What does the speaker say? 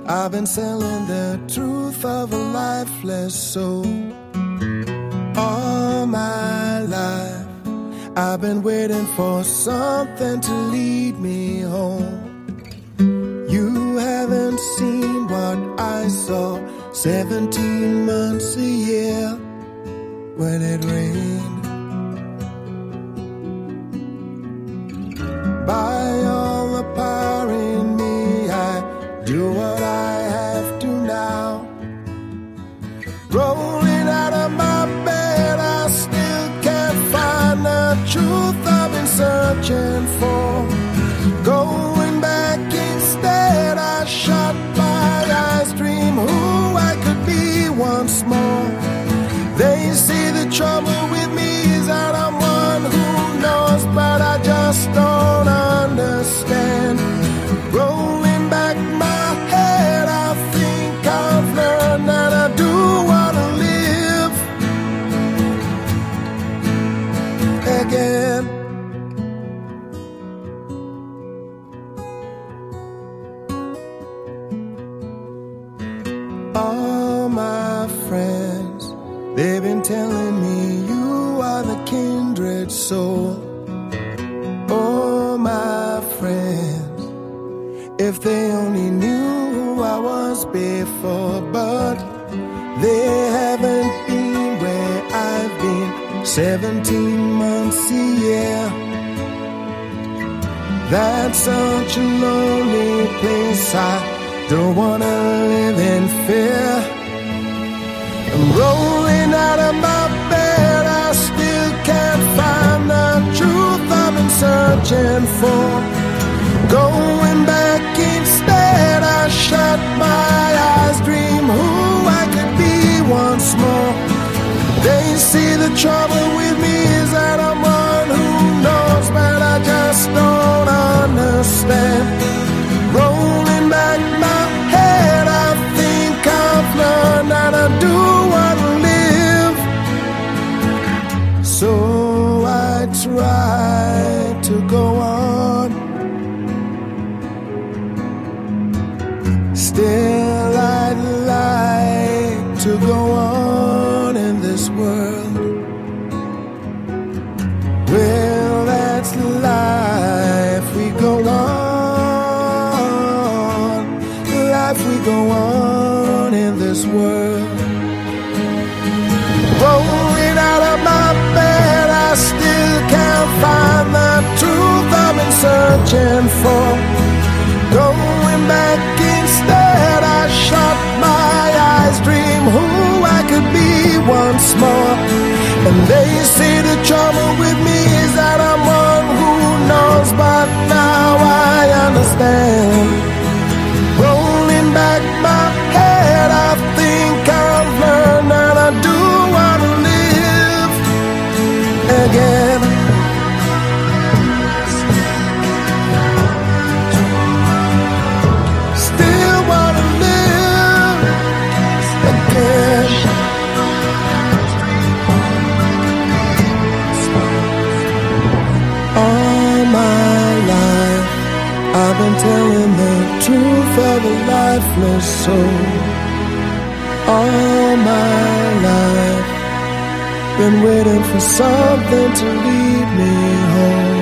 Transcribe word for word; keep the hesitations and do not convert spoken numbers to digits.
I've been selling the truth of a lifeless soul all my life. I've been waiting for something to lead me home. You haven't seen what I saw seventeen months a year when it rained. By all the power in me, I do what I have to now. Rolling out of my bed, I still can't find the truth I've been searching for. Going back instead, I shut my eyes, dream who I could be once more. They say the trouble with me is that I'm one who knows, but I just don't understand. Rolling back my head, I think I've learned that I do want to live again. All my friends, they've been telling me you are the kindred soul. Oh, my friends, if they only knew who I was before, but they haven't been where I've been seventeen months a year. That's such a lonely place, I don't wanna live in fear. I'm rolling out of my bed, I still can't find the truth I've been searching for. Going back instead, I shut my eyes, dream who I could be once more. They see the trouble with me is that I'm one who knows, but I just don't understand. Rolling back my head, I think I've learned that I do want to live. So I try to go on. Still I'd like to go on in this world. Well, that's life, we go on. Life, we go on in this world. Rolling out of my bed, I still can't find the truth I've been searching for. Going back instead, I shut my eyes, dream who I could be once more. And they say the trouble with me is that I'm one who knows, but now I understand. Rolling back my head, I think I've learned that I do want to live again. Still want to live again. All my life I've been telling the truth of a lifeless soul. All my life been waiting for something to lead me home.